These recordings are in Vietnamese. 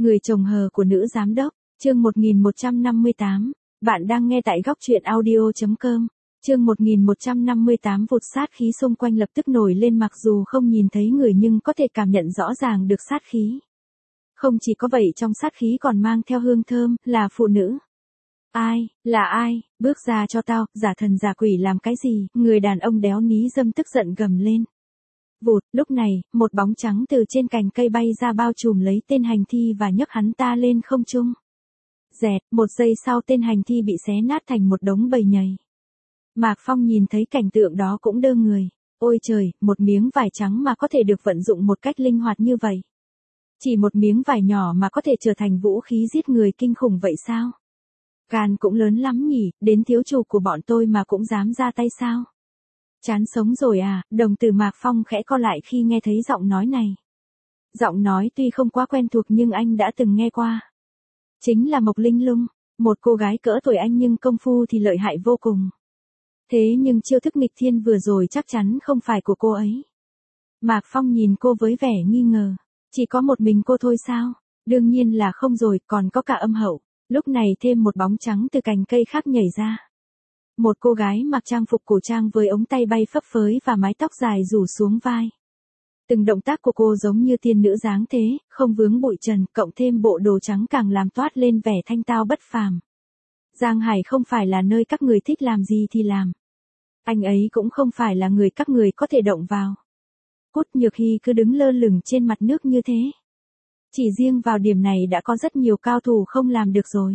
Người chồng hờ của nữ giám đốc, chương 1158, bạn đang nghe tại góc truyện audio.com, chương 1158 vụt sát khí xung quanh lập tức nổi lên mặc dù không nhìn thấy người nhưng có thể cảm nhận rõ ràng được sát khí. Không chỉ có vậy trong sát khí còn mang theo hương thơm, là phụ nữ. Ai, là ai, bước ra cho tao, giả thần giả quỷ làm cái gì, người đàn ông đéo ní dâm tức giận gầm lên. Vụt, lúc này, một bóng trắng từ trên cành cây bay ra bao trùm lấy tên hành thi và nhấc hắn ta lên không trung. Dẹt, một giây sau tên hành thi bị xé nát thành một đống bầy nhầy. Mạc Phong nhìn thấy cảnh tượng đó cũng đơ người. Ôi trời, một miếng vải trắng mà có thể được vận dụng một cách linh hoạt như vậy. Chỉ một miếng vải nhỏ mà có thể trở thành vũ khí giết người kinh khủng vậy sao? Gan cũng lớn lắm nhỉ, đến thiếu chủ của bọn tôi mà cũng dám ra tay sao? Chán sống rồi à, đồng tử Mạc Phong khẽ co lại khi nghe thấy giọng nói này. Giọng nói tuy không quá quen thuộc nhưng anh đã từng nghe qua. Chính là Mộc Linh Lung, một cô gái cỡ tuổi anh nhưng công phu thì lợi hại vô cùng. Thế nhưng chiêu thức nghịch thiên vừa rồi chắc chắn không phải của cô ấy. Mạc Phong nhìn cô với vẻ nghi ngờ. Chỉ có một mình cô thôi sao? Đương nhiên là không rồi, còn có cả âm hậu. Lúc này thêm một bóng trắng từ cành cây khác nhảy ra. Một cô gái mặc trang phục cổ trang với ống tay bay phấp phới và mái tóc dài rủ xuống vai. Từng động tác của cô giống như tiên nữ dáng thế, không vướng bụi trần, cộng thêm bộ đồ trắng càng làm toát lên vẻ thanh tao bất phàm. Giang Hải không phải là nơi các người thích làm gì thì làm. Anh ấy cũng không phải là người các người có thể động vào. Cốt Nhược Hy cứ đứng lơ lửng trên mặt nước như thế. Chỉ riêng vào điểm này đã có rất nhiều cao thủ không làm được rồi.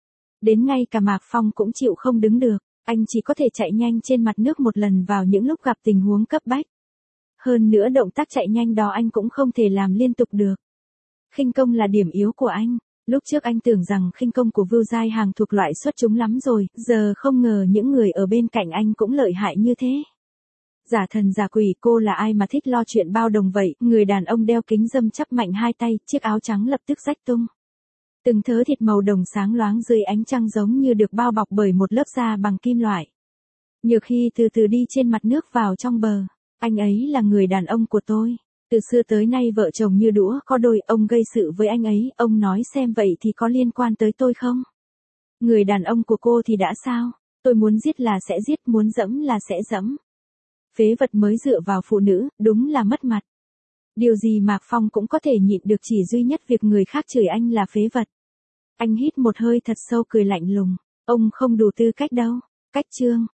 Đến ngay cả Mạc Phong cũng chịu không đứng được, anh chỉ có thể chạy nhanh trên mặt nước một lần vào những lúc gặp tình huống cấp bách. Hơn nữa động tác chạy nhanh đó anh cũng không thể làm liên tục được. Khinh công là điểm yếu của anh. Lúc trước anh tưởng rằng khinh công của Vưu Giai Hàng thuộc loại xuất chúng lắm rồi, giờ không ngờ những người ở bên cạnh anh cũng lợi hại như thế. Giả thần giả quỷ, cô là ai mà thích lo chuyện bao đồng vậy? Người đàn ông đeo kính râm chắp mạnh hai tay, chiếc áo trắng lập tức rách tung. Từng thớ thịt màu đồng sáng loáng dưới ánh trăng giống như được bao bọc bởi một lớp da bằng kim loại. Nhược Hy từ từ đi trên mặt nước vào trong bờ. Anh ấy là người đàn ông của tôi. Từ xưa tới nay vợ chồng như đũa có đôi, ông gây sự với anh ấy, ông nói xem vậy thì có liên quan tới tôi không? Người đàn ông của cô thì đã sao? Tôi muốn giết là sẽ giết, muốn dẫm là sẽ dẫm. Phế vật mới dựa vào phụ nữ, đúng là mất mặt. Điều gì Mạc Phong cũng có thể nhịn được, chỉ duy nhất việc người khác chửi anh là phế vật. Anh hít một hơi thật sâu cười lạnh lùng. Ông không đủ tư cách đâu. Cách chương.